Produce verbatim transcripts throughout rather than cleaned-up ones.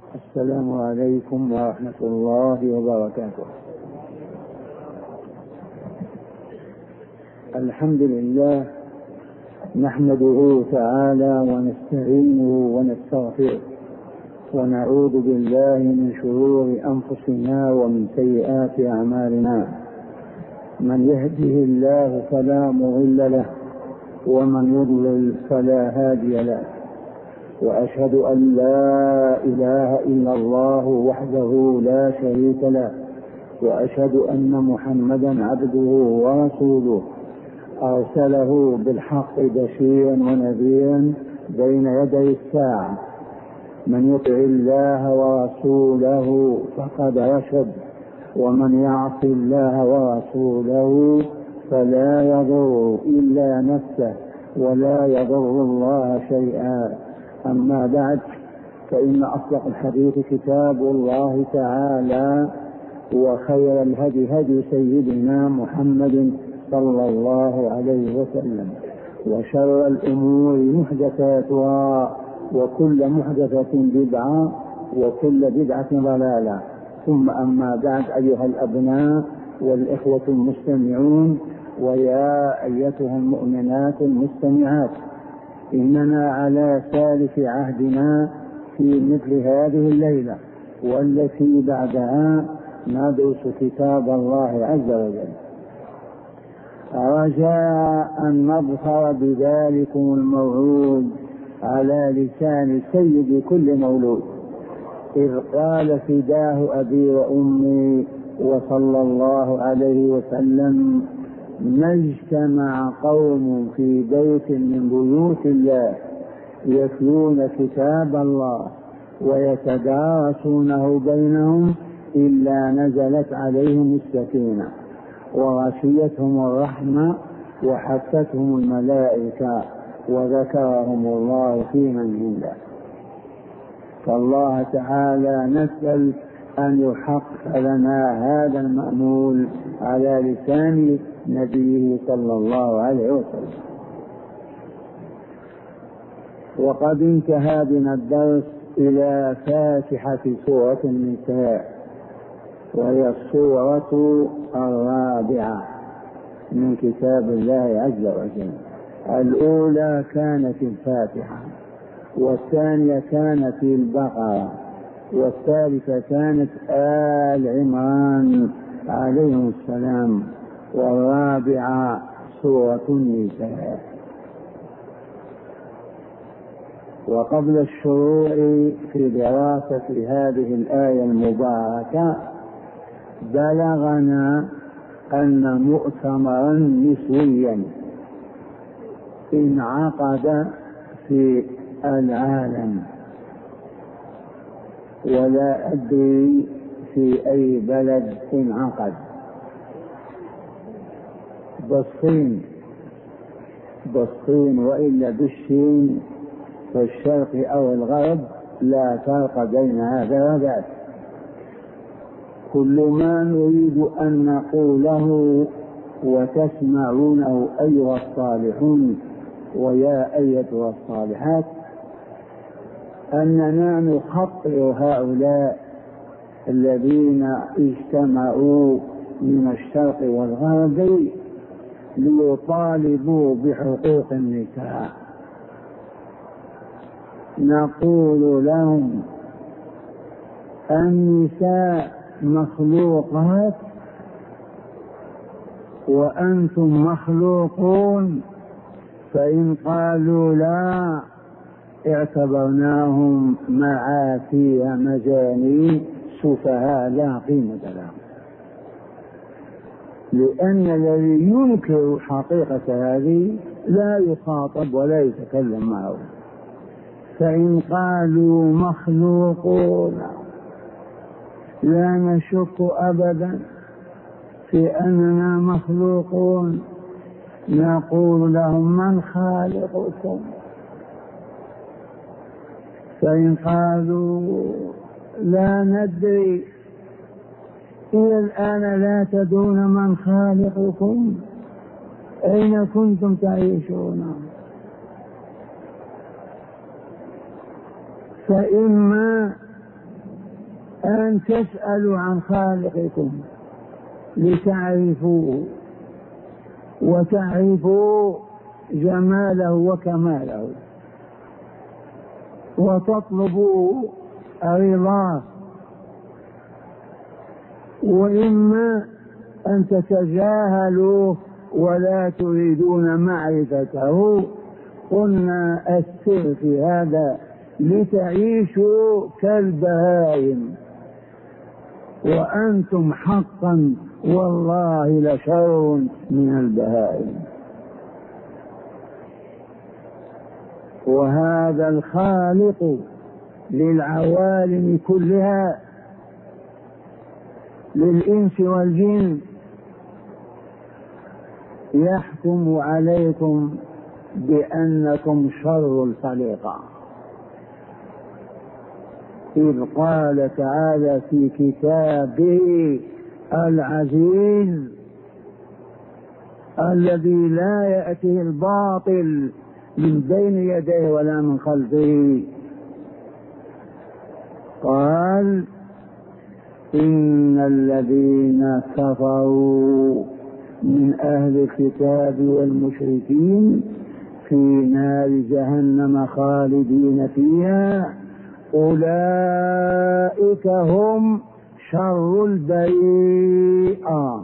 السلام عليكم ورحمة الله وبركاته. الحمد لله نحمده تعالى ونستعينه ونستغفره ونعوذ بالله من شرور أنفسنا ومن سيئات أعمالنا. من يهده الله فلا مضل له ومن يضلل فلا هادي له، وأشهد أن لا إله إلا الله وحده لا شريك له، وأشهد أن محمدا عبده ورسوله أرسله بالحق بشيرا ونذيرا بين يدي الساعة. من يطع الله ورسوله فقد رشد، ومن يعص الله ورسوله فلا يضر إلا نفسه ولا يضر الله شيئا. أما بعد، فإن أصدق الحديث كتاب الله تعالى، وخير الهدي هدي سيدنا محمد صلى الله عليه وسلم، وشر الأمور محدثاتها، وكل محدثة بدعة، وكل بدعة ضلالة. ثم أما بعد، أيها الأبناء والإخوة المستمعون، ويا أيتها المؤمنات المستمعات، إننا على ثالث عهدنا في مثل هذه الليلة والتي بعدها ندرس كتاب الله عز وجل، رجاء أن نظفر بذلكم الموعود على لسان سيد كل مولود، إذ قال فداه أبي وأمي وصلى الله عليه وسلم: ما اجتمع قوم في بيت من بيوت الله يتلون كتاب الله ويتدارسونه بينهم إلا نزلت عليهم السكينة وغشيتهم الرحمة وحفتهم الملائكة وذكرهم الله في من عنده. فالله تعالى نسأل أن يحقق لنا هذا المأمول على لسان نبيه صلى الله عليه وسلم. وقد انتهى بنا الدرس إلى فاتحة سورة النساء، وهي السورة الرابعة من كتاب الله عز وجل. الأولى كانت الفاتحة، والثانية كانت البقرة، والثالثة كانت آل عمران عليهم السلام، والرابعة سورة النساء. وقبل الشروع في دراسة هذه الآية المباركة، بلغنا أن مؤتمرا نسويا انعقد في العالم، ولا أدري في أي بلد انعقد، بالصين بالصين وإلا بالشين في الشرق أو الغرب، لا فرق بين هذا وذاك. كل ما نريد أن نقوله وتسمعونه أيها الصالحون ويا أيتها الصالحات، أننا نخطئ هؤلاء الذين اجتمعوا من الشرق والغرب ليطالبوا بحقوق النساء. نقول لهم: النساء مخلوقات وأنتم مخلوقون، فإن قالوا لا اعتبرناهم معافية مجانين سفهاء لا قيمة لهم، لأن الذي ينكر حقيقة هذه لا يخاطب ولا يتكلم معه. فإن قالوا مخلوقون لا نشك أبدا في أننا مخلوقون، نقول لهم: من خالقكم؟ فإن قالوا لا ندري إلى الآن لا تدرون من خالقكم، أين كنتم تعيشون؟ فإما أن تسألوا عن خالقكم لتعرفوه وتعرفوا جماله وكماله وتطلبوا رضاه، وإما أن تتجاهلوا ولا تريدون معرفته. قلنا السر في هذا لتعيشوا كالبهائم، وأنتم حقا والله لشر من البهائم. وهذا الخالق للعوالم كلها، للإنس والجن، يحكم عليكم بأنكم شر الخليقة، إذ قال تعالى في كتابه العزيز الذي لا يأتيه الباطل من بين يديه ولا من خلفه، قال إن الذين كفروا من أهل الكتاب والمشركين في نار جهنم خالدين فيها أولئك هم شر البريئة.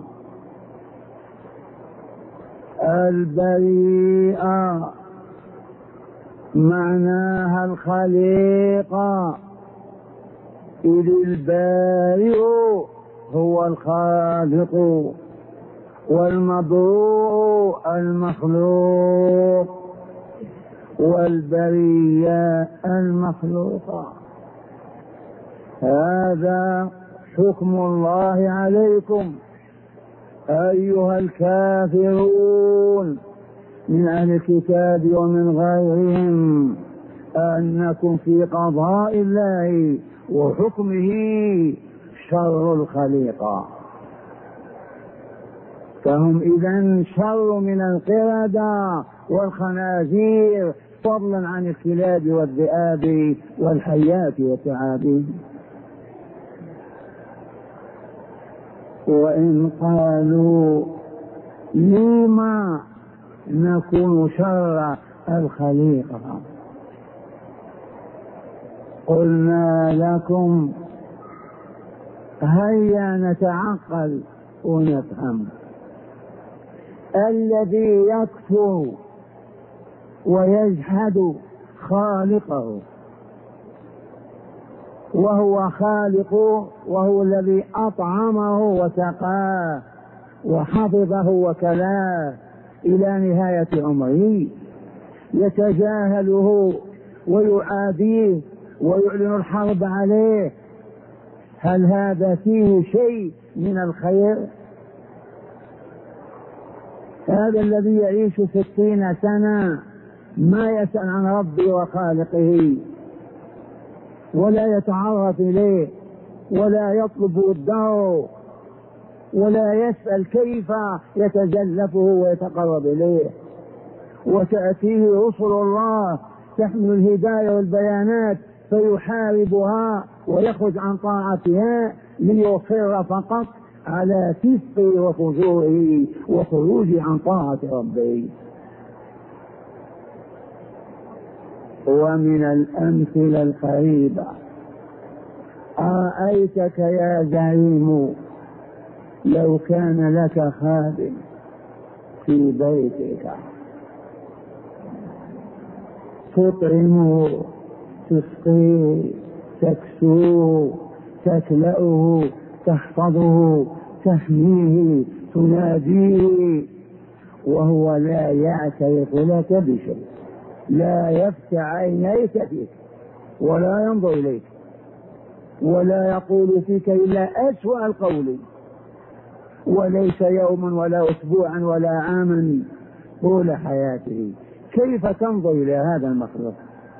البريئة معناها الخليقة، إذ البارئ هو الخالق والمبروء المخلوق والبرية المخلوقة. هذا حكم الله عليكم أيها الكافرون من أهل الكتاب ومن غيرهم، أنكم في قضاء الله وحكمه شر الخليقة، فهم إذن شر من القردة والخنازير، فضلا عن الكلاب والذئاب والحيات والثعابين. وإن قالوا لما نكون شر الخليقة، قلنا لكم هيا نتعقل ونفهم. الذي يكفر ويجحد خالقه وهو خالقه، وهو الذي أطعمه وسقاه وحفظه وكلاه إلى نهاية عمره، يتجاهله ويعاديه ويعلن الحرب عليه، هل هذا فيه شيء من الخير؟ هذا الذي يعيش ستين سنة ما يسأل عن ربه وخالقه ولا يتعرف إليه ولا يطلب وده ولا يسأل كيف يتزلفه ويتقرب إليه، وتأتيه رسل الله تحمل الهداية والبيانات فيحاربها ويخرج عن طاعتها ليصر فقط على فسقه وفجوره وخروجه عن طاعة ربه. ومن الأمثلة القريبة أرأيتك يا زعيم لو كان لك خادم في بيتك تطعمه تسقيه تكسوه تكلأه تحفظه تحميه تناديه وهو لا يعترف لك بشيء، لا يفتح عينيك فيك ولا ينظر إليك ولا يقول فيك إلا أسوأ القول، وليس يوما ولا أسبوعا ولا عاما طول حياته، كيف تنظر إلى هذا المخلوق؟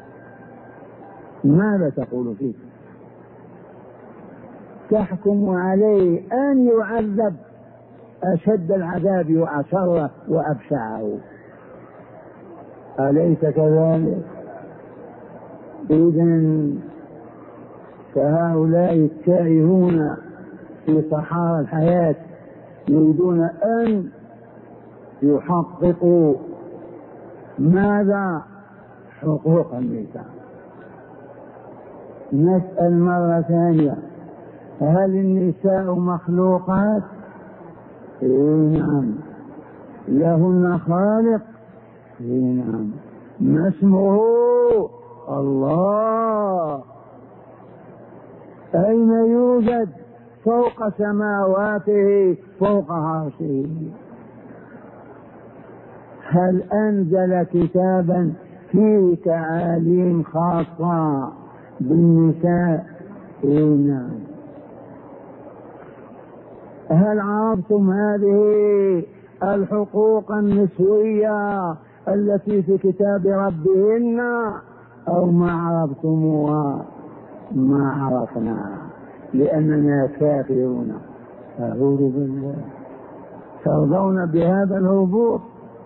ماذا تقول فيه؟ تحكم عليه أن يعذب أشد العذاب وأشره وأبشعه، أليس كذلك؟ إذن فهؤلاء التائهون في صحارى الحياة يريدون أن يحققوا ماذا؟ حقوق النساء. نسأل مرة ثانية: هل النساء مخلوقات؟ إيه نعم. لهن خالق؟ إيه نعم. ما اسمه؟ الله. أين يوجد؟ فوق سماواته، فوق عرشه. هل أنزل كتابا فيه تعاليم خاصة بالنساء؟ إيه نعم. هل عرفتم هذه الحقوق النسوية التي في كتاب ربهن أو ما عرفتموها؟ ما عرفنا لأننا كافرون. أعوذ بالله. ترضون بهذا الهبوط؟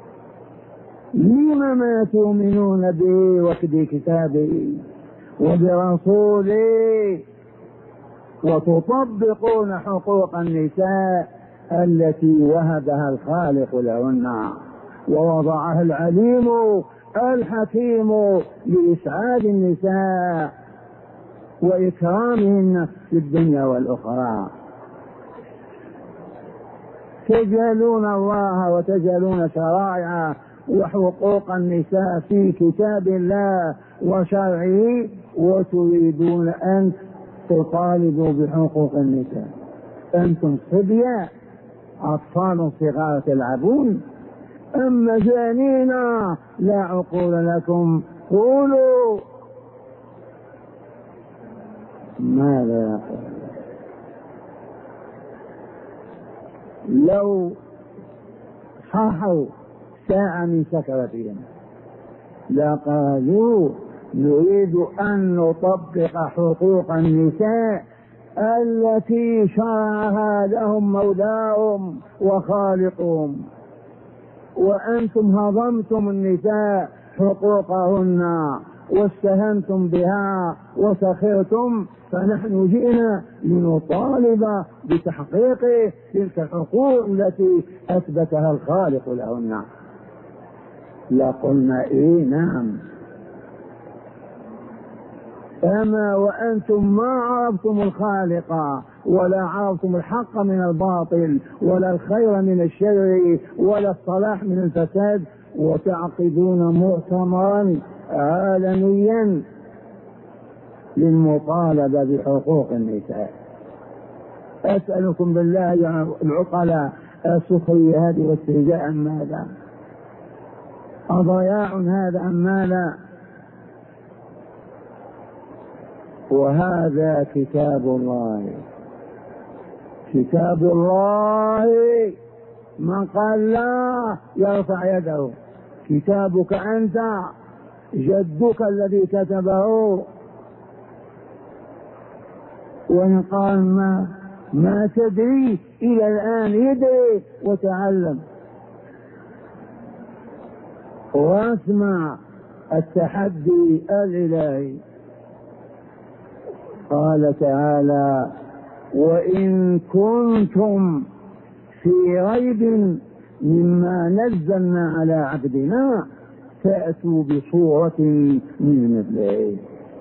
لم ما تؤمنون به وبكتابه وبرسوله وتطبقون حقوق النساء التي وهبها الخالق لهن ووضعها العليم الحكيم لإسعاد النساء وإكرامهن في الدنيا والأخرى. تجهلون الله وتجهلون شرائع وحقوق النساء في كتاب الله وشرعه، وتريدون أن تطالبوا بحقوق النساء. أنتم صبية أطفال صغار تلعبون أم مجانين لا عقول لكم؟ قولوا ماذا يقول؟ لو صاحوا ساعة من سكرتهم لقالوا نريد أن نطبق حقوق النساء التي شرعها لهم مولاهم وخالقهم، وأنتم هضمتم النساء حقوقهن واستهنتم بها وسخرتم، فنحن جئنا لنطالب بتحقيق تلك الحقوق التي أثبتها الخالق لهن. لقلنا إيه نعم. أما وأنتم ما عرفتم الخالق ولا عرفتم الحق من الباطل ولا الخير من الشر ولا الصلاح من الفساد، وتعقدون مؤتمرا عالميا للمطالبة بحقوق النساء. أسألكم بالله يا العقلاء، السخرية هذه واستهزاء أم ماذا؟ أضياع هذا أم ماذا؟ وهذا كتاب الله، كتاب الله. من قال لا يرفع يده. كتابك أنت، جدك الذي كتبه. وإن قال ما, ما تدري إلى الآن يدري وتعلم واسمع التحدي الإلهي. قال تعالى: وإن كنتم في ريب مما نزلنا على عبدنا فأتوا بصورة من مثله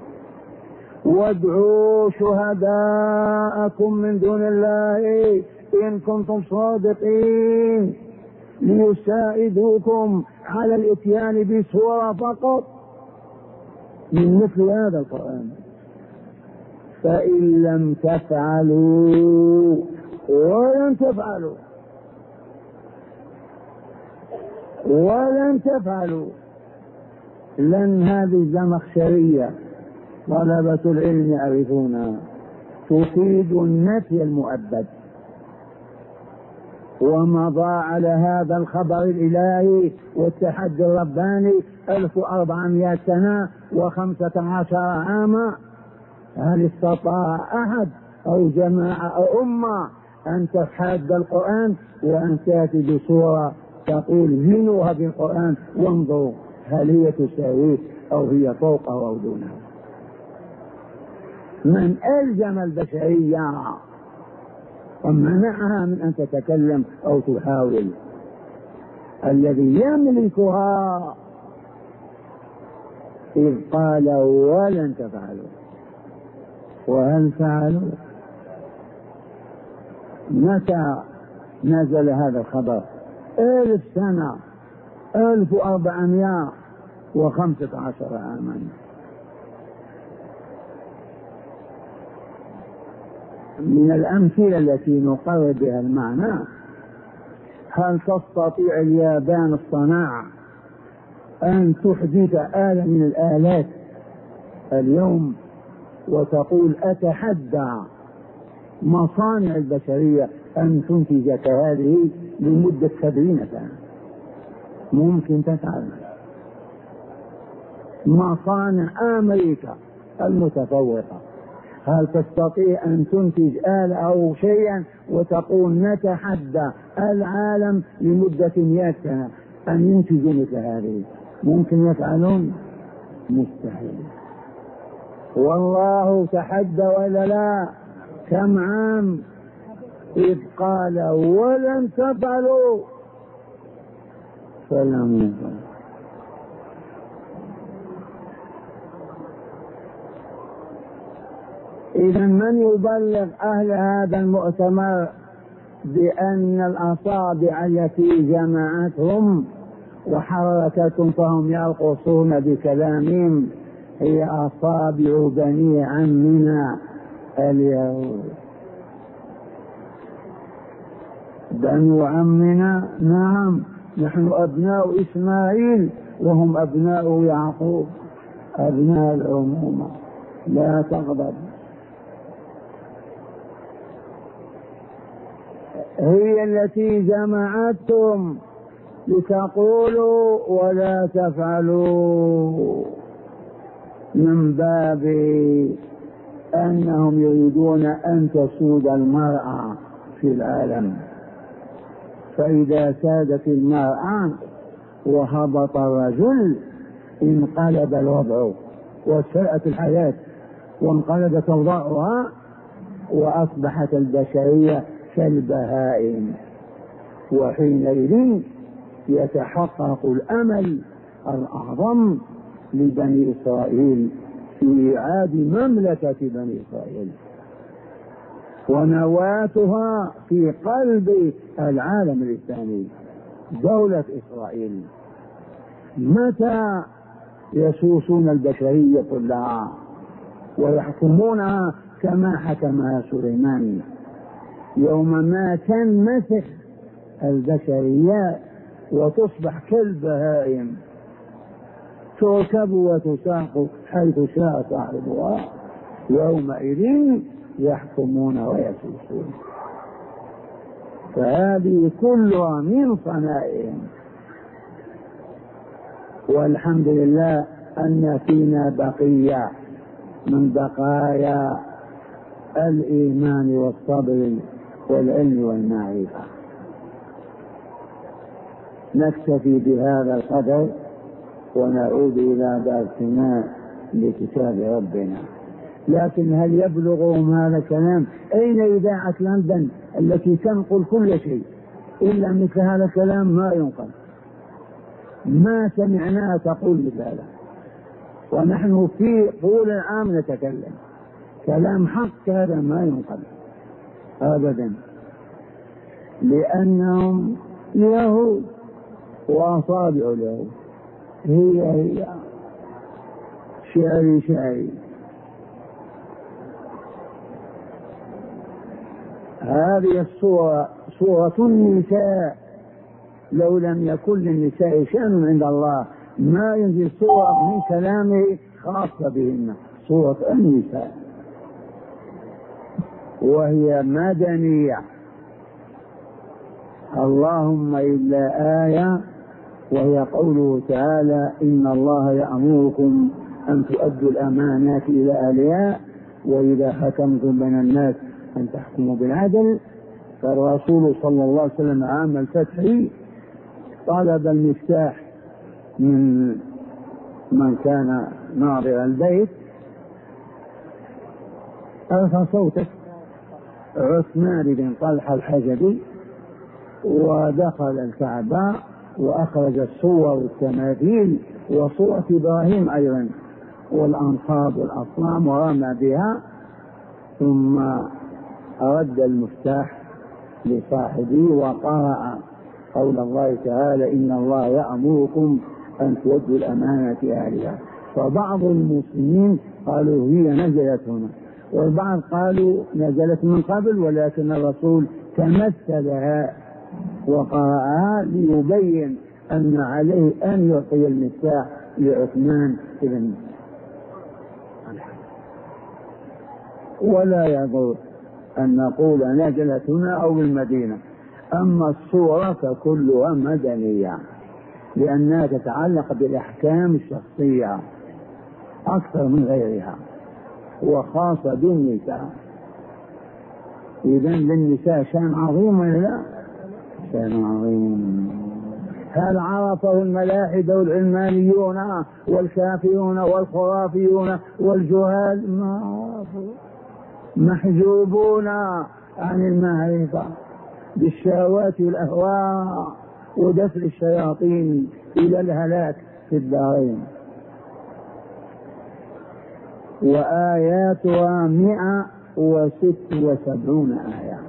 وادعوا شهداءكم من دون الله إن كنتم صادقين ليساعدوكم على الإتيان بصورة فقط من مثل هذا القرآن. فإن لم تفعلوا ولن تفعلوا ولن تفعلوا لن هذه الزمخشرية طلبة العلم يعرفونها تفيد النفي المؤبد، ومضى على هذا الخبر الإلهي والتحدي الرباني ألف وأربعمائة سنة وخمسة عشر عاما. هل استطاع أحد أو جماعة أو أمة أن تتحدى القرآن وأن تأتي بصورة تقول زنوها بالقرآن وانظروا هل هي تساويه أو هي فوقه أو دونه؟ من ألزم البشرية ومنعها من أن تتكلم أو تحاول. الذي يملكها إذ قال ولن تفعلوا، وهل فعلوا؟ متى نزل هذا الخبر؟ ألف سنة، ألف وأربعمائة وخمسة عشر عاما. من الأمثلة التي نقرر بها المعنى: هل تستطيع اليابان الصناعة أن تحدث آلة من الآلات اليوم وتقول أتحدى مصانع البشرية أن تنتج كهذه لمدة سبعين سنة؟ ممكن تفعل. مصانع أمريكا المتفوقة هل تستطيع أن تنتج آلة أو شيئا وتقول نتحدى العالم لمدة مئة سنة أن ينتجوا مثل هذه؟ ممكن يفعلون؟ مستحيل. والله تحدى ولا لا؟ كم عام؟ إذ قال ولن تفعلوا فلم يفعلوا. إذا من يبلغ أهل هذا المؤتمر بأن الأصابع التي جمعتهم وحركتهم فهم يرقصون بكلامهم هي أصابع بني عمنا اليهود؟ بنو عمنا، نعم، نحن أبناء إسماعيل وهم أبناء يعقوب، أبناء الأمومة. لا تغضب. هي التي جمعتهم لتقولوا ولا تفعلوا، من باب أنهم يريدون أن تسود المرأة في العالم. فإذا سادت المرأة وهبط الرجل انقلب الوضع وساءت الحياة وانقلبت أوضاعها وأصبحت البشرية كالبهائم. وحينئذ يتحقق الأمل الأعظم لبني إسرائيل في إعادة مملكة بني إسرائيل، ونواتها في قلب العالم الإسلامي دولة إسرائيل. متى يسوسون البشرية كلها ويحكمونها كما حكمها سليمان؟ يوم ما تنمسح البشرية وتصبح كالبهائم تركب وتساق حيث شاء صاحبها، يومئذ يحكمون ويسوسون. فهذه كلها من صنائعهم. والحمد لله أن فينا بقية من بقايا الإيمان والصبر والعلم والمعرفة. نكتفي بهذا القدر ونعود إلى درسنا لكتاب ربنا. لكن هل يبلغهم هذا الكلام؟ أين إذاعة لندن التي تنقل كل شيء؟ إلا مثل هذا الكلام ما ينقل، ما سمعناها تقول مثل هذا. ونحن في طول العام نتكلم كلام حق، هذا ما ينقل أبدا، لأنهم يهود وأصابع اليهود هي هي شعري شعري. هذه الصورة صورة النساء، لو لم يكن للنساء شأن عند الله ما ينزل صورة من كلامه خاصة بهن، صورة النساء، وهي مدنية. اللهم إلا آية وهي قوله تعالى: إن الله يأمركم أن تؤدوا الأمانات إلى أهلها وإذا حكمتم بين الناس أن تحكموا بالعدل. فالرسول صلى الله عليه وسلم عام الفتح طلب المفتاح من من كان ناظر البيت ارفع صوتك. عثمان بن طلحة الحجبي، ودخل الكعبة وأخرج الصور والتماثيل وصورة إبراهيم أيضا والأنصاب والأصنام ورمى بها، ثم رد المفتاح لصاحبه وقرأ قول الله تعالى: إن الله يأمركم أن تؤدوا الأمانة أهلها. فبعض المسلمين قالوا هي نزلت هنا، والبعض قالوا نزلت من قبل، ولكن الرسول تمثلها وقرأها ليبين أن عليه أن يعطي المفتاح لعثمان بن. ولا يضر أن نقول نزلت هنا أو بالمدينة. أما الصورة فكلها مدنية، لأنها تتعلق بالأحكام الشخصية أكثر من غيرها، وخاصة بالنساء. إذن للنساء شأن عظيم ولا لا؟ شأن عظيم. هل عرفه الملاحدة والعلمانيون والكافرون والخرافيون والجهال؟ ما عرفوا، محجوبون عن المعرفة بالشهوات والأهواء ودفع الشياطين إلى الهلاك في الدارين. وآياتها مئة وست وسبعون آية.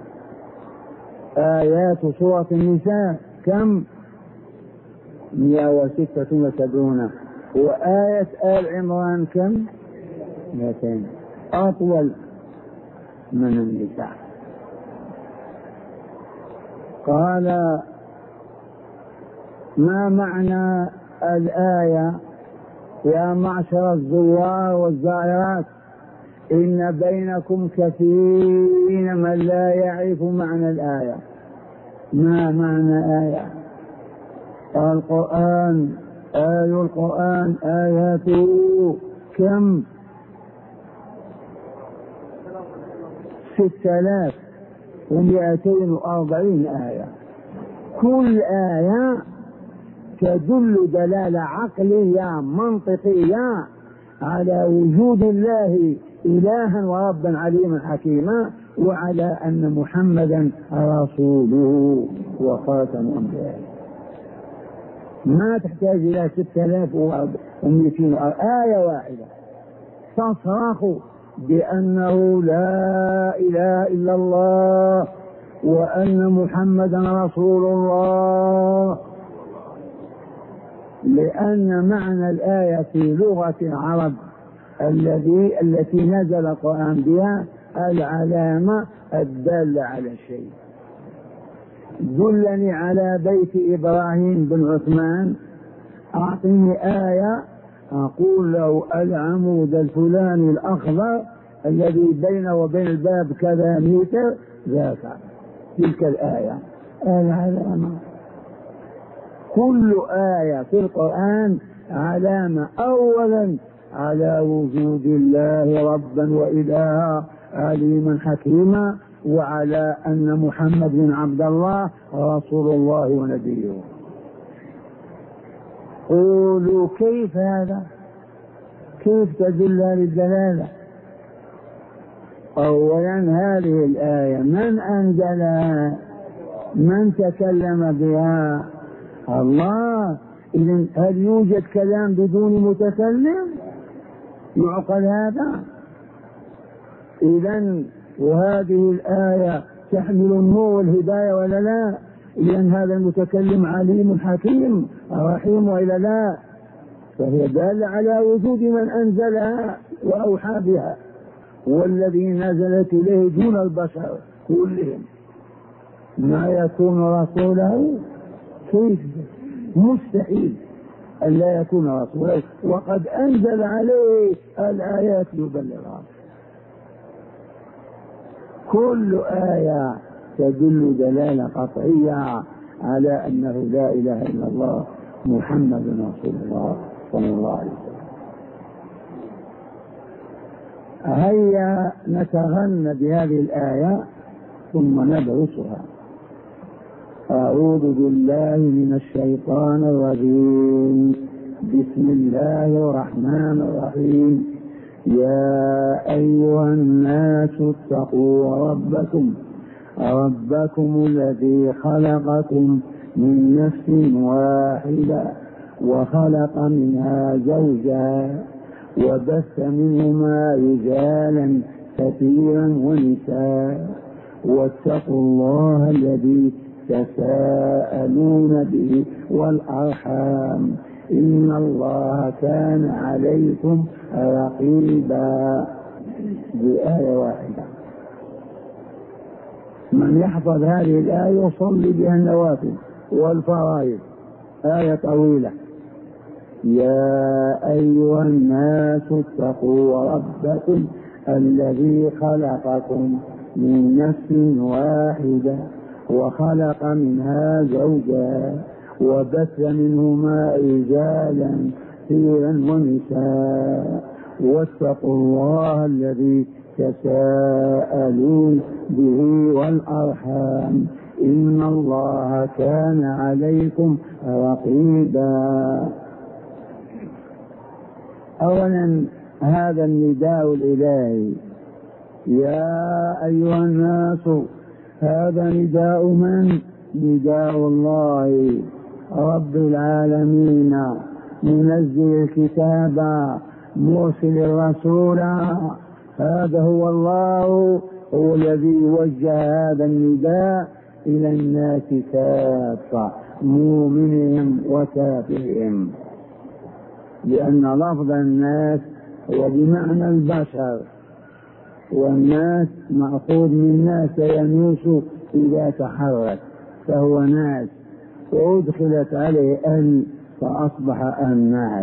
آيات سورة النساء كم؟ مئة وستة وسبعون. وآية آل عمران كم؟ مئتين، أطول من النساء. قال: ما معنى الآية يا معشر الزوار والزائرات؟ إن بينكم كثيرين من لا يعرف معنى الآية. ما معنى آية؟ القرآن، آية القرآن آياته كم؟ ستة آلاف ومئتين وأربعين آية. كل آية تدل دلالة عقلية منطقية على وجود الله إلها وربا عليما حكيما، وعلى أن محمدا رسوله وخاتم أنبيائه. ما تحتاج إلى ستة آلاف ومئتين آية واحدة تصرخ بأنه لا إله إلا الله وأن محمدا رسول الله. لأن معنى الآية في لغة العرب الذي التي نزل القرآن بها العلامة الدالة على الشيء. دلني على بيت إبراهيم بن عثمان، أعطني آية أقول له العمود الفلاني الأخضر الذي بينه وبين الباب كذا متر ذاك، تلك الآية العلامة. كل آية في القرآن علامة، أولا على وجود الله ربا وإلها عليما حكيما، وعلى أن محمد بن عبد الله رسول الله ونبيه. قولوا كيف هذا؟ كيف تدل للدلالة؟ أولا هذه الآية من أنزلها؟ من تكلم بها؟ الله. إذن هل يوجد كلام بدون متكلم؟ يعقل هذا؟ إذن وهذه الآية تحمل النور والهداية ولا لا؟ لأن هذا المتكلم عليم حكيم رحيم وإلا لا؟ فهي دالة على وجود من أنزلها وأوحى بها، والذي نزلت إليه دون البشر كلهم. ما يكون رسوله كيف؟ مستحيل أن لا يكون رسوله، وقد أنزل عليه الآيات يبلغها. كل آية تدل دلالة قطعية على أنه لا إله إلا الله محمد رسول الله صلى الله عليه وسلم. هيا نتغنى بهذه الآية ثم ندرسها. أعوذ بالله من الشيطان الرجيم. بسم الله الرحمن الرحيم. يا أيها الناس اتقوا ربكم ربكم الذي خلقكم من نفس واحدة وخلق منها زوجها وبث منهما رجالا كثيرا ونساء واتقوا الله الذي تساءلون به والأرحام إن الله كان عليكم رقيبا. بآية واحدة من يحفظ هذه الآية يصلي بها النوافل والفرائض. آية طويلة. يا أيها الناس اتقوا ربكم الذي خلقكم من نفس واحدة وخلق منها زوجها وبث منهما رجالا كثيرا ونساء واتقوا الله الذي تساءلون به والأرحام إن الله كان عليكم رقيبا. أولا هذا النداء الإلهي يا أيها الناس، هذا نداء من؟ نداء الله رب العالمين منزل الكتاب مرسل الرسول. هذا هو الله، هو الذي وجه هذا النداء إلى الناس كافة مؤمنهم وكافرهم، لأن لفظ الناس هو بمعنى البشر، والناس مأخوذ من ناس ينوس إذا تحرك فهو ناس، وأدخلت عليه أن فأصبح الناس.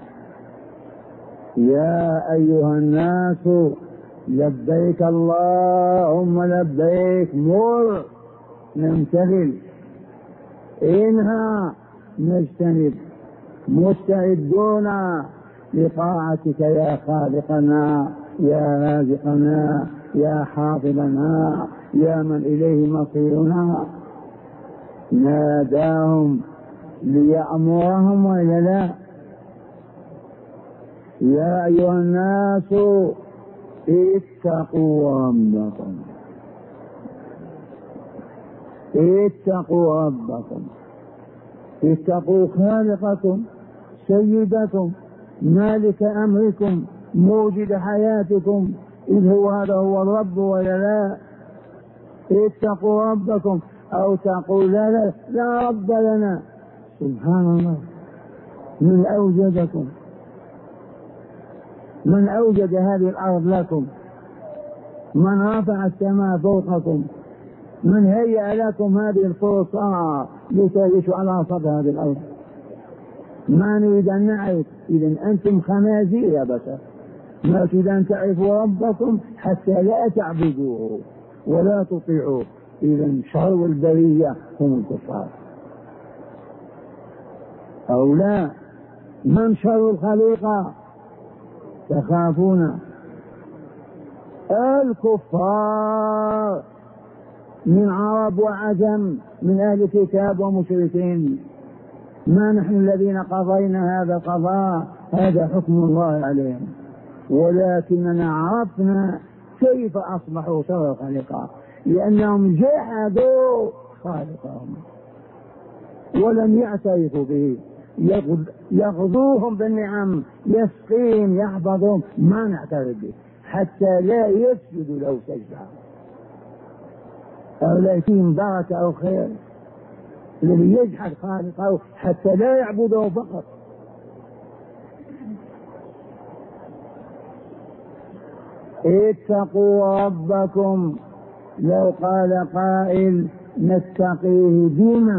يا أيها الناس لبيك اللهم لبيك، مر نمتثل، إنها نجتنب، مستعدون لطاعتك يا خالقنا يا رازقنا يا حافظنا يا من إليه مصيرنا. ناداهم ليأمرهم وإلا لا؟ يا أيها الناس اتقوا ربكم، اتقوا ربكم، اتقوا خالقكم سيدكم مالك أمركم موجد حياتكم، إذ هو هذا هو الرب ولا لا؟ اتقوا ربكم، أو تقول لا, لا, لا رب لنا. سبحان الله، من أوجدكم؟ من أوجد هذه الأرض لكم؟ من رفع السماء فوقكم؟ من هيأ لكم هذه الفرصة لتعيشوا على صدر هذه الأرض؟ ما نريد أن نعرف. إذن أنتم خنازير يا بشر، ما تريد أن تعرفوا ربكم حتى لا تعبدوه ولا تطيعوه. إذن شر البرية هم الكفار أو لا؟ من شر الخليقة تخافون؟ الكفار من عرب وعجم، من أهل كتاب ومشركين. ما نحن الذين قضينا هذا القضاء، هذا حكم الله عليهم، ولكننا عرفنا كيف أصبحوا شر الخليقة، لأنهم جحدوا خالقهم ولم يعترفوا به. يغضوهم بالنعم، يسقيهم، يحفظهم، ما نعترف به حتى لا يسجدوا له سجدة أو لا يكون بركة أو خير. الذي يجحد خالقه حتى لا يعبده فقط. اتقوا ربكم، لو قال قائل نتقيه بما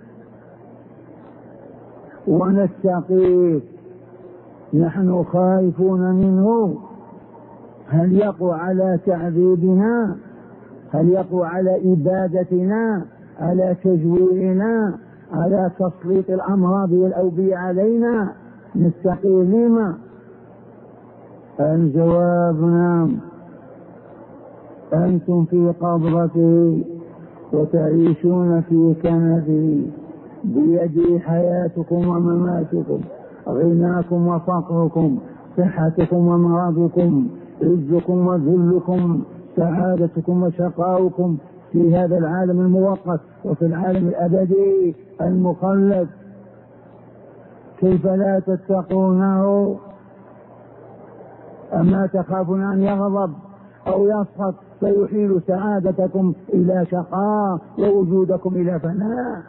ونتقيه نحن خائفون منه، هل يقوى على تعذيبنا؟ هل يقوى على إبادتنا؟ على تجويعنا؟ على تسليط الأمراض والأوبئة علينا؟ نتقيه لما؟ الجواب نعم، أنتم في قبضته وتعيشون في كنفه، بيده حياتكم ومماتكم، غناكم وفقركم، صحتكم ومرضكم، عزكم وذلكم، سعادتكم وشقاؤكم في هذا العالم المؤقت وفي العالم الأبدي المخلد. كيف لا تتقونه؟ أما تخافون أن يغضب أو يسخط فيحيل سعادتكم إلى شقاء ووجودكم إلى فناء.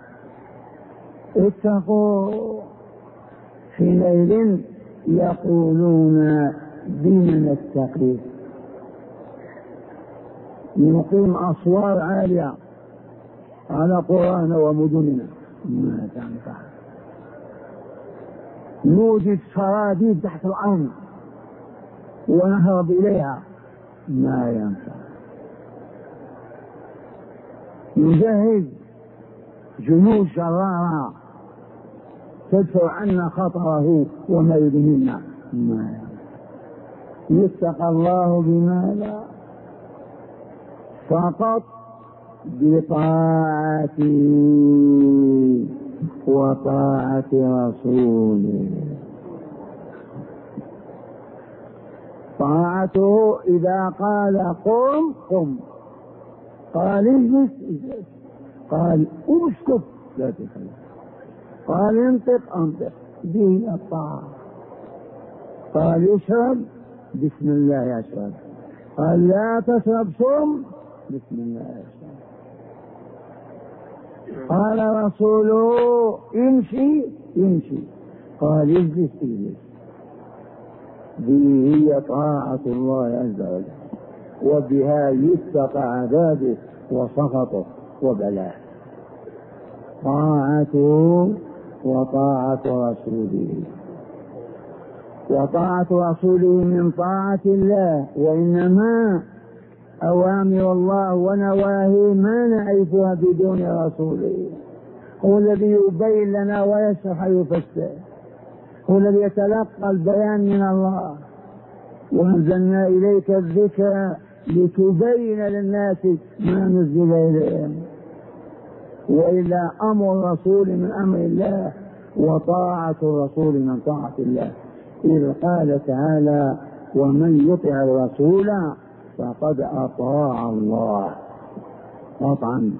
اتقوا. حينئذ يقولون بما نتقي، نقيم أسوار عالية على قرانا ومدننا ما تنفع، نوجد سراديب تحت الأرض ونهرب إليها ما ينفع، نجهز جنود شرارة تدفع عنا خطره وما يدهمنا ما ينفع. يتقى الله بماذا؟ فقط بطاعته وطاعة رسوله. طاعته إذا قال قم قم، قال اجلس اجلس، قال اسكت لا تتكلم، قال انطق انطق، دين الطاعة. قال اشرب بسم الله اشرب، قال لا تشرب صم بسم الله اشرب، قال رسوله امشي امشي، قال اجلس اجلس. هذه هي طاعة الله عز وجل، وبها يتقى عذابه وسخطه وبلاه. طاعته وطاعة رسوله. وطاعة رسوله من طاعة الله، وإنما أوامر الله ونواهي ما نعرفها بدون رسوله. هو الذي يبين لنا ويشرح ويفسر، هو الذي يتلقى البيان من الله. وأنزلنا إليك الذكر لتبين للناس ما نزل إليهم. وإلا أمر الرسول من أمر الله، وطاعة الرسول من طاعة الله، إذ قال تعالى ومن يطع الرسول فقد أطاع الله قطعا.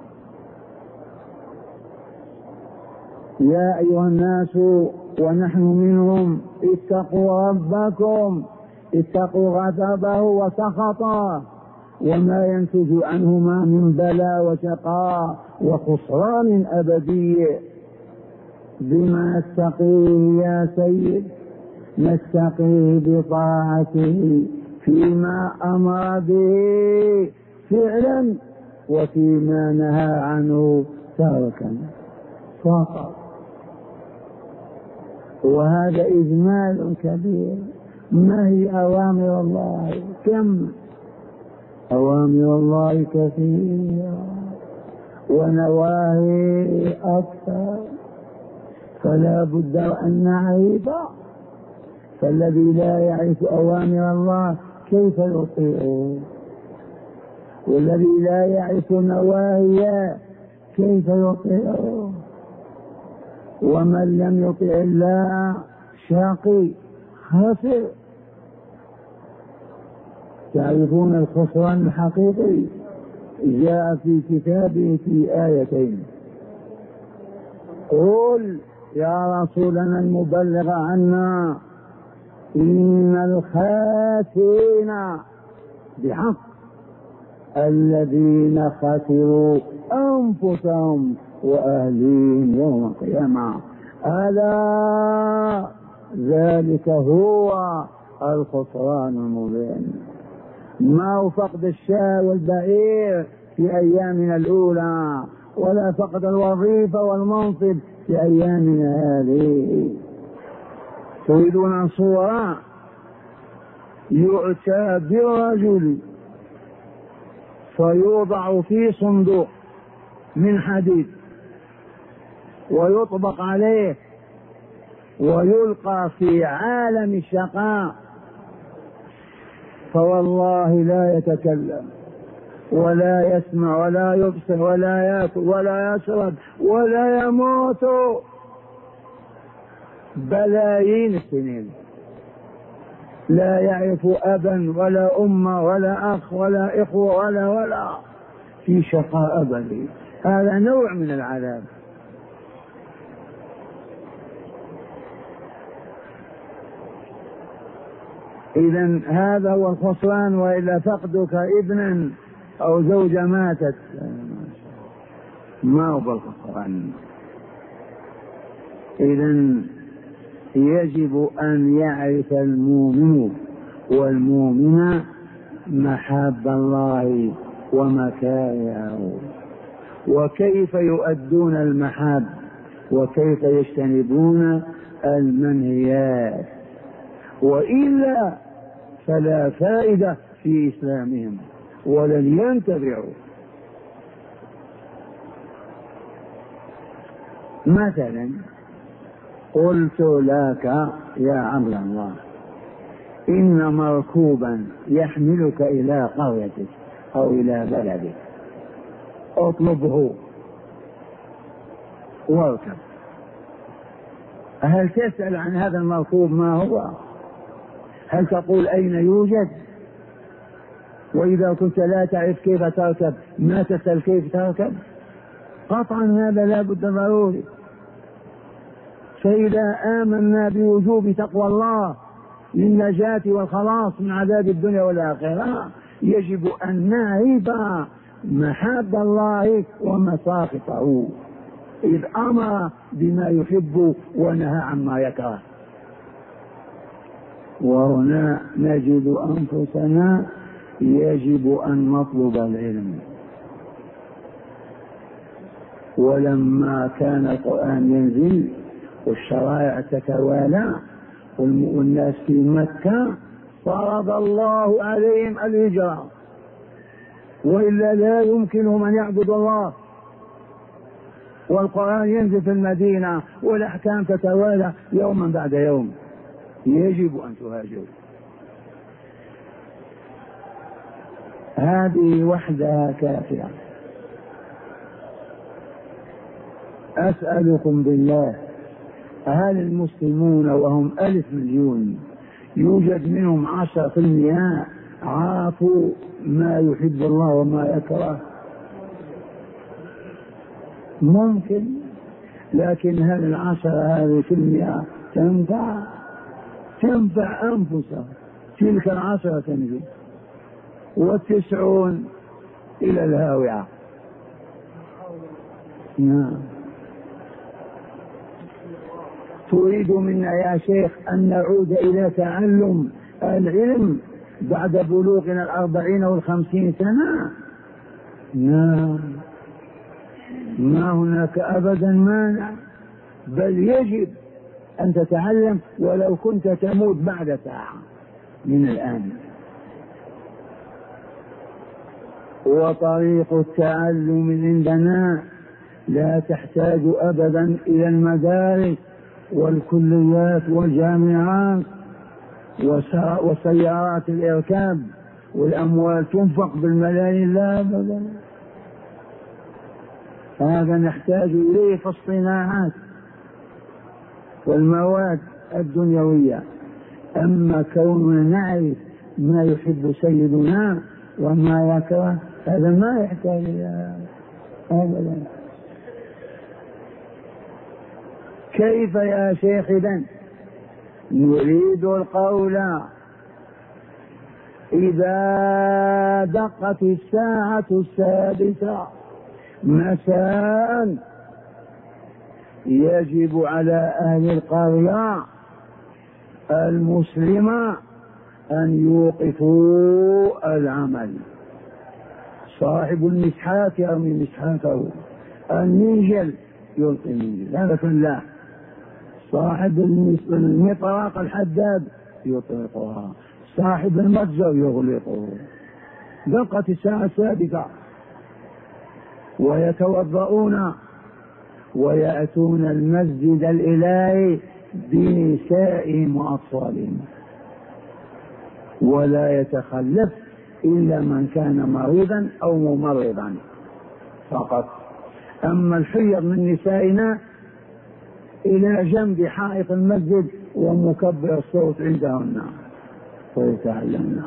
يا أيها الناس ونحن منهم اتقوا ربكم، اتقوا غضبه وسخطه وما ينتج عنهما من بلاء وشقاء وخسران أبدي. بما نتقيه يا سيد؟ نتقيه بطاعته فيما أمر به فعلا وفيما نهى عنه تركا فقط. وهذا إجمال كبير. ما هي أوامر الله؟ كم أوامر الله كثيرة ونواهي أكثر، فلا بد أن نعرف. فالذي لا يعرف أوامر الله كيف يطيعه؟ والذي لا يعرف نواهيه كيف يطيعه؟ ومن لم يطع الله شاقي خاسر. تعرفون الخسران الحقيقي؟ جاء في كتابه في آيتين. قل يا رسولنا المبلغ عنا إن الخاسرين بحق الذين خسروا أنفسهم وأهليهم يوم القيامة، ألا ذلك هو الخسران المبين. ما هو فقد الشاة والبعير في أيامنا الأولى، ولا فقد الوظيفة والمنصب في أيامنا هذه. تريدون صورة؟ يؤتى بالرجل فيوضع في صندوق من حديد ويطبق عليه ويلقى في عالم الشقاء، فوالله لا يتكلم ولا يسمع ولا يبصر ولا يأكل ولا يشرب ولا يموت بلايين السنين. لا يعرف أبا ولا أم ولا أخ ولا إخوة ولا ولا في شقاء أبدي. هذا نوع من العذاب. إذن هذا هو الخسران، وإلا فقدك ابنا أو زوجة ماتت ما هو بالخسران. إذن يجب أن يعرف المؤمن والمؤمنة محاب الله ومكارهه، وكيف يؤدون المحاب، وكيف يجتنبون المنهيات، وإلا فلا فائدة في إسلامهم ولن ينتفعوا. مثلا قلت لك يا عبد الله إن مركوبا يحملك إلى قريتك أو إلى بلدك، اطلبه واركب. هل تسأل عن هذا المركوب ما هو؟ هل تقول أين يوجد؟ وإذا كنت لا تعرف كيف تركب ما تسأل كيف تركب؟ قطعا هذا لا بد ضروري. فإذا آمنا بوجوب تقوى الله للنجاة والخلاص من عذاب الدنيا والآخرة يجب أن نعرف محاب الله ومساخطه، إذ أمر بما يحب ونهى عما يكره. وهنا نجد أنفسنا يجب أن نطلب العلم. ولما كان القرآن ينزل والشرائع تتوالى والناس في مكة فرض الله عليهم الهجرة، وإلا لا يمكنهم أن يعبدوا الله. والقرآن ينزل في المدينة والأحكام تتوالى يوما بعد يوم. يجب أن تهاجروا. هذه وحدها كافية. أسألكم بالله، هل المسلمون وهم ألف مليون يوجد منهم عشرة في المئة عرفوا ما يحب الله وما يكره؟ ممكن، لكن هل العشرة هذه في المئة تنفع؟ تنفع أنفسها، تلك العشرة تنجو، والتسعون إلى الهاوية. نعم. تريد منا يا شيخ أن نعود إلى تعلم العلم بعد بلوغنا الأربعين والخمسين سنة؟ نعم، ما هناك أبدا مانع، بل يجب أن تتعلم ولو كنت تموت بعد ساعة من الآن. وطريق التعلم عندنا لا تحتاج أبدا إلى المدارس والكليات والجامعات وسيارات الإركاب والأموال تنفق بالملايين، لا أبدا. هذا نحتاج إليه في الصناعات والمواد الدنيوية. أما كوننا نعرف ما يحب سيدنا وما يكره هذا ما يحتاج إلى أبدا. كيف يا شيخ إذن؟ نريد القول إذا دقت الساعة السادسة مساء يجب على أهل القرية المسلمة أن يوقفوا العمل. صاحب المسحات يرمي مسحاته، المنجل يلقي المنجل، هذا فلاح. صاحب المطرق الحداد يطلقها، صاحب المتجر يغلقه. دقت الساعة السادسة ويتوضؤون ويأتون المسجد الإلهي بنسائهم وأطفالهم، ولا يتخلف إلا من كان مريضا أو ممرضا فقط. أما الحيض من نسائنا إلى جنب حائط المسجد ومكبر الصوت عندهن. ويتعلمنا.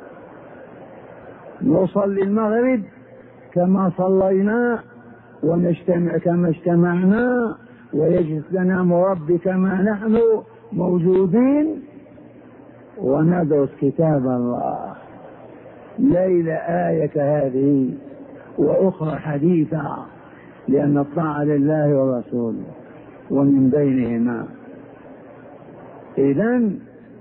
نصلي المغرب كما صلينا ونجتمع كما اجتمعنا ويجلس لنا مربي كما نحن موجودين وندرس كتاب الله، ليلة آية كهذه وأخرى حديثة، لأن الطاعة لله ورسوله ومن بينهما. إذن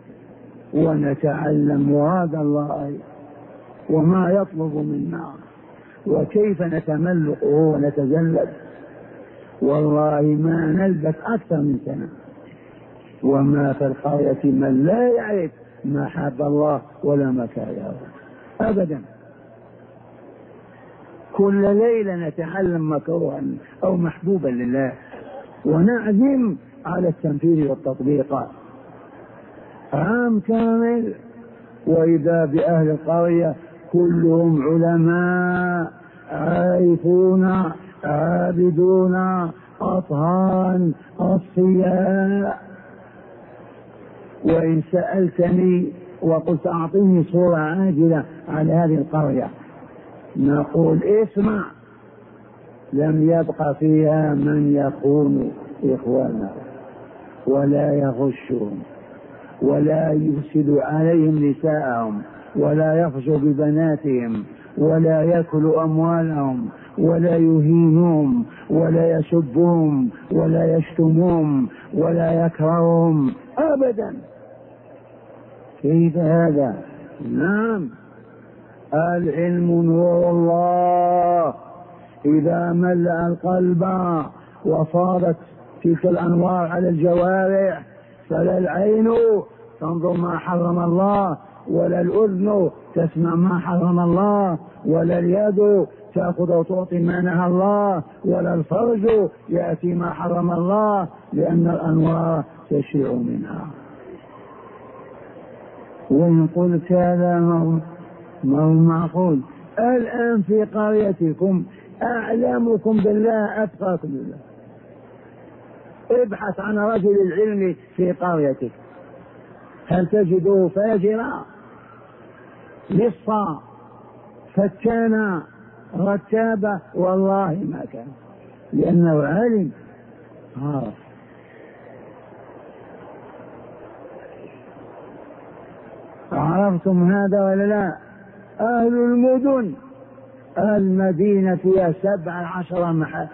ونتعلم مراد الله وما يطلب منا وكيف نتملقه ونتجلد. والله ما نلبث أكثر من سنة، وما في القرية من لا يعرف ما حب الله ولا ما كرهه أبدا. كل ليلة نتعلم مكروها أو محبوبا لله ونعزم على التنفيذ والتطبيق. عام كامل وإذا بأهل القرية كلهم علماء عارفون عابدون أطهار أصفياء. وإن سألتني وقلت أعطيني صورة عاجلة على هذه القرية نقول اسمع، لم يبق فيها من يخون إخوانا ولا يغشهم ولا يفسد عليهم نساءهم ولا يفجر ببناتهم ولا يأكل أموالهم ولا يهينهم ولا يسبهم ولا يشتمهم ولا يكرههم أبدا. كيف هذا؟ نعم، العلم نور الله، إذا ملأ القلب وصارت تلك الأنوار على الجوارح فلا العين تنظر ما حرم الله ولا الأذن تسمع ما حرم الله ولا اليد تأخذ وتعطي ما نهى الله ولا الفرج يأتي ما حرم الله، لأن الأنوار تشيع منها. وإن قلت هذا ما هو معقول. الآن في قريتكم أعلمكم بالله أتقاكم بالله، ابحث عن رجل العلم في قريتك، هل تجده فاجرا لصا فتانا رتابا؟ والله ما كان، لأنه عالم عارف. عرفتم هذا ولا لا؟ أهل المدن، المدينة فيها سبع عشر محل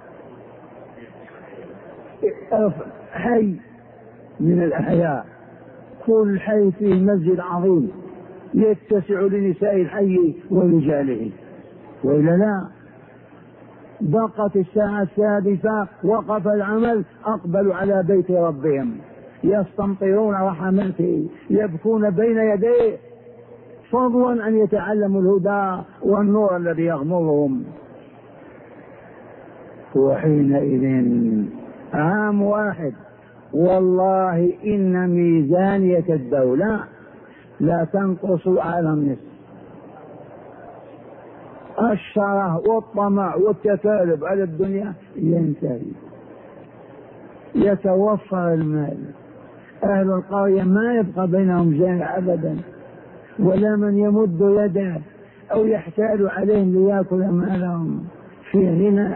حي من الأحياء، كل حي فيه مسجد عظيم يتسع لنساء الحي ورجاله، وإلا لا؟ دقت الساعة السادسة وقف العمل، أقبلوا على بيت ربهم يستمطرون رحمته يبكون بين يديه فضلا أن يتعلموا الهدى والنور الذي يغمرهم. وحينئذ عام واحد والله إن ميزانية الدولة لا تنقص على النصف. الشره والطمع والتكالب على الدنيا ينتهي، يتوفر المال. أهل القرية ما يبقى بينهم جانع أبدا، ولا من يمد يده أو يحتال عليهم ليأكل مالهم في غنى.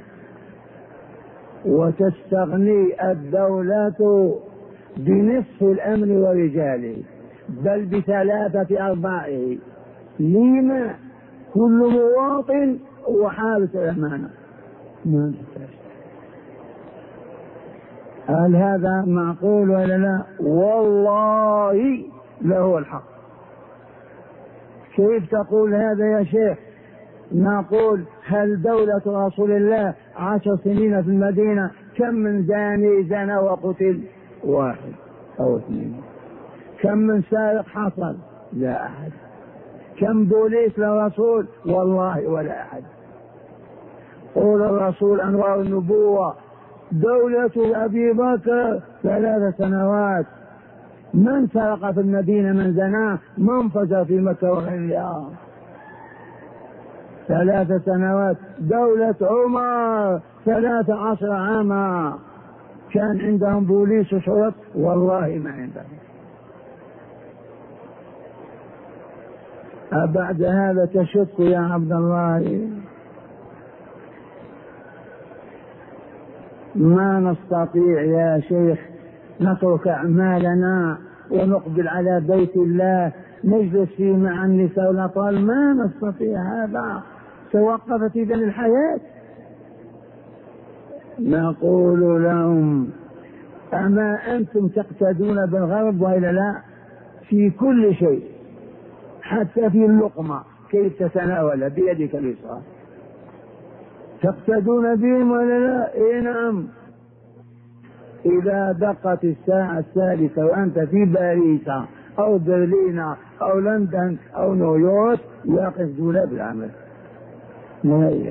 وتستغني الدولة بنصف الأمن ورجاله بل بثلاثة أرباعه. لما؟ كل مواطن وحالة الأمانة. ما هل هذا معقول ولا لا؟ والله له الحق. كيف تقول هذا يا شيخ؟ نقول هل دولة رسول الله عشر سنين في المدينة كم من زاني زنى وقتل؟ واحد أو اثنين. كم من سارق حصل؟ لا أحد. كم بوليس للرسول؟ والله ولا أحد. قول الرسول أنوار النبوة دولة أبي بكر ثلاث سنوات، من سرق في المدينة من زنا من فجر في مكة وغيرها ثلاث سنوات. دولة عمر ثلاث عشر عاما كان عندهم بوليس وشرط؟ والله ما عندهم. أبعد هذا تشك يا عبد الله؟ ما نستطيع يا شيخ نترك أعمالنا ونقبل على بيت الله نجلس فيه مع النساء والأطفال؟ ما نستطيع هذا. توقفت إذن الحياة. نقول لهم أما أنتم تقتدون بالغرب وإلا لا؟ في كل شيء، حتى في اللقمة كيف تتناول بيدك اليسرى تقتدون بهم ولا لا؟ إيه نعم. إذا دقت الساعة الثالثة وأنت في باريس أو برلين أو لندن أو نيويورك يقف دولاب العمل نهاية.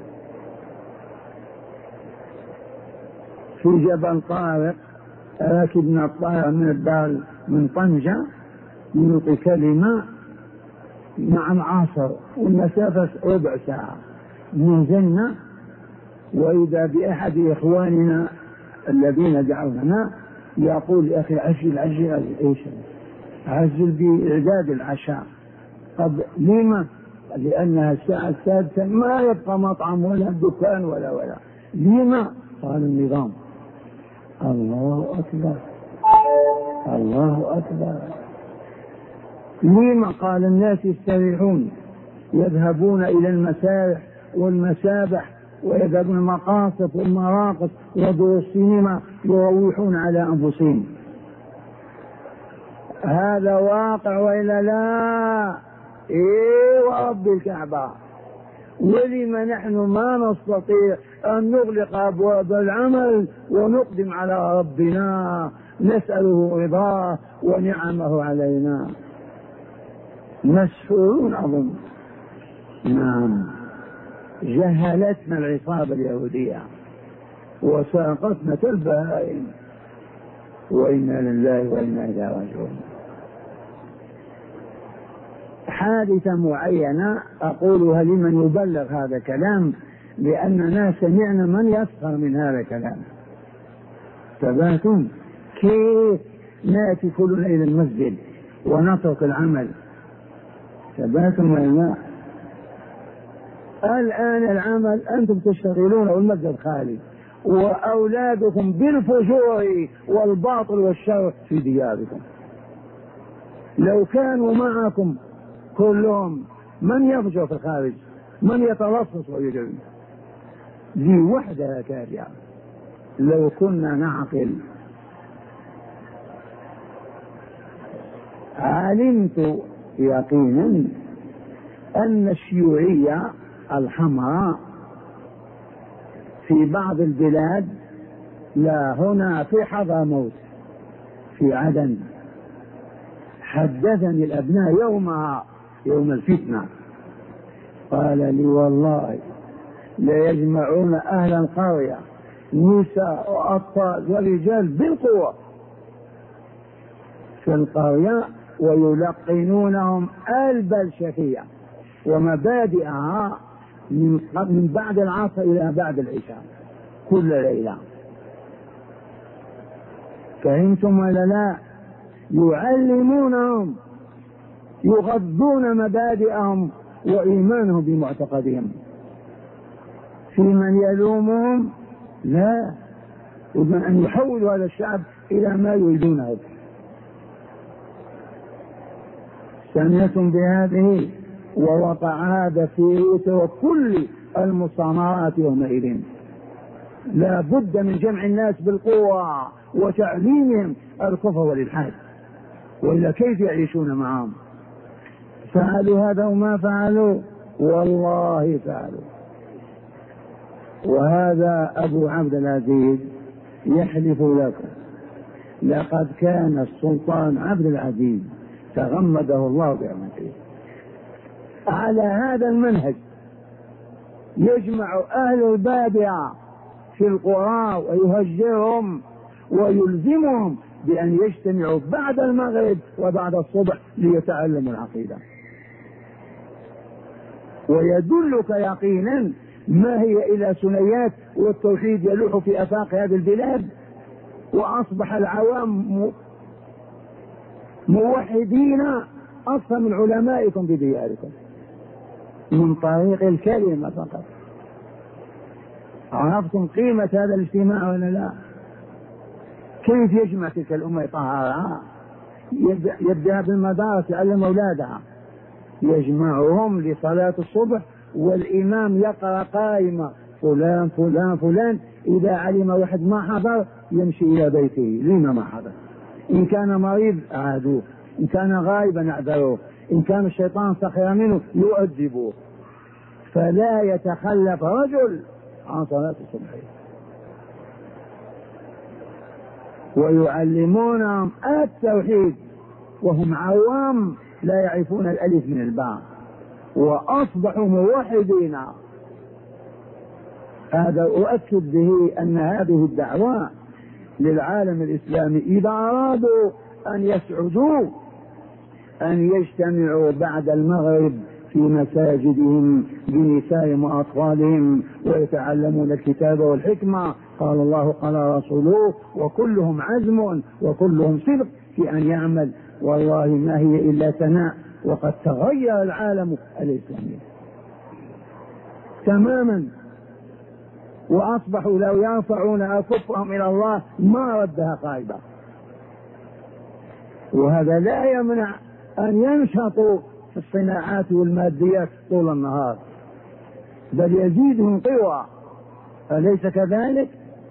في جبل طارق راكبنا الطائرة من الدار من طنجة يلقي كلمة مع العصر والمسافة ربع ساعة، نزلنا وإذا بأحد إخواننا الذين دعوننا يقول يا أخي عجل عجل عجل. إيش عجل بإعداد العشاء؟ قد لما؟ لأنها الساعة السادسة ما يبقى مطعم ولا دكان ولا ولا. لما؟ قال النظام. الله أكبر الله أكبر. لما؟ قال الناس يستريحون يذهبون إلى المسارح والمسابح ويذهبون المقاصد والمراقص ودور السينما يروحون على أنفسهم. هذا واقع وإلا لا؟ إيه ورب الكعبة. ولما نحن ما نستطيع أن نغلق أبواب العمل ونقدم على ربنا نسأله رضاه ونعمه علينا؟ مسحورون أظن. نعم، جهلتنا العصابة اليهودية وساقتنا كالبهائم، وإنا لله وإنا إليه راجعون. حادثة معينة أقولها لمن يبلغ هذا الكلام لأننا سمعنا من يسخر من هذا الكلام. ثباتم كيف نأتي كلنا إلى المسجد ونترك العمل؟ ثباتم ولا؟ الآن العمل أنتم تشتغلون والمسجد خالي وأولادكم بالفجور والباطل والشر في دياركم. لو كانوا معكم كلهم من يفجر في الخارج؟ من يتلصص ويجري؟ ذي وحدها كافية. لو كنا نعقل. علمت يقينا أن الشيوعية الحمراء في بعض البلاد، لا هنا في حضرموت في عدن، حدثني الأبناء يومها يوم الفتنة قال لي والله ليجمعون أهل القرية نساء وأطفال ورجال بالقوة في القرية ويلقنونهم البلشفية ومبادئها من بعد العصر إلى بعد العشاء كل ليلة. فهمتم ولا لا؟ يعلمونهم يغضون مبادئهم وإيمانهم بمعتقدهم. في من يلومهم؟ لا، ومن أن يحولوا هذا الشعب إلى ما يريدونه. سمعتم بهذه؟ ووقع هذا في كل المصامرات يومئذ. لا بد من جمع الناس بالقوة وتعليمهم الكفر والإلحاد، وإلا كيف يعيشون معهم؟ فعلوا هذا وما فعلوا؟ والله فعلوا. وهذا أبو عبد العزيز يحلف لكم لقد كان السلطان عبد العزيز تغمده الله برحمته على هذا المنهج، يجمع أهل البادية في القرى ويهجرهم ويلزمهم بأن يجتمعوا بعد المغرب وبعد الصبح ليتعلموا العقيدة. ويدلك يقينا ما هي إلى ثنيات والتوحيد يلوح في آفاق هذه البلاد، وأصبح العوام موحدين أكثر من علمائكم بدياركم من طريق الكلمة فقط. عرفتم قيمة هذا الاجتماع ولا لا؟ كيف يجمع تلك الأمة يطهرها؟ يبدأ بالمدارس يعلم أولادها، يجمعهم لصلاة الصبح والإمام يقرأ قائمة فلان فلان فلان، إذا علم واحد ما حضر يمشي إلى بيته لما ما حضر، إن كان مريض عادوه، إن كان غائبا اعذروه، إن كان الشيطان سخر منه يؤدبوه، فلا يتخلف رجل عن صلاة الصبح. ويعلمونهم التوحيد وهم عوام لا يعرفون الألف من الباء، وأصبحوا موحدين. هذا أؤكد به أن هذه الدعوة للعالم الإسلامي إذا أرادوا أن يسعدوا أن يجتمعوا بعد المغرب في مساجدهم بنسائهم وأطفالهم ويتعلمون الكتاب والحكمة، قال الله قال رسوله، وكلهم عزم وكلهم صدق في أن يعمل، والله ما هي إلا ثناء، وقد تغير العالم الإسلامي تماما، وأصبحوا لو يرفعون أكفهم إلى الله ما ردها خائبة. وهذا لا يمنع أن ينشطوا في الصناعات والماديات طول النهار، بل يزيدهم قوة، أليس كذلك؟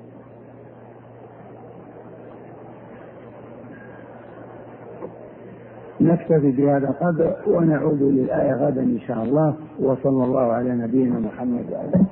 نكتفي بهذا القدر ونعود للآية غدا إن شاء الله، وصلى الله على نبينا محمد وعلى آله.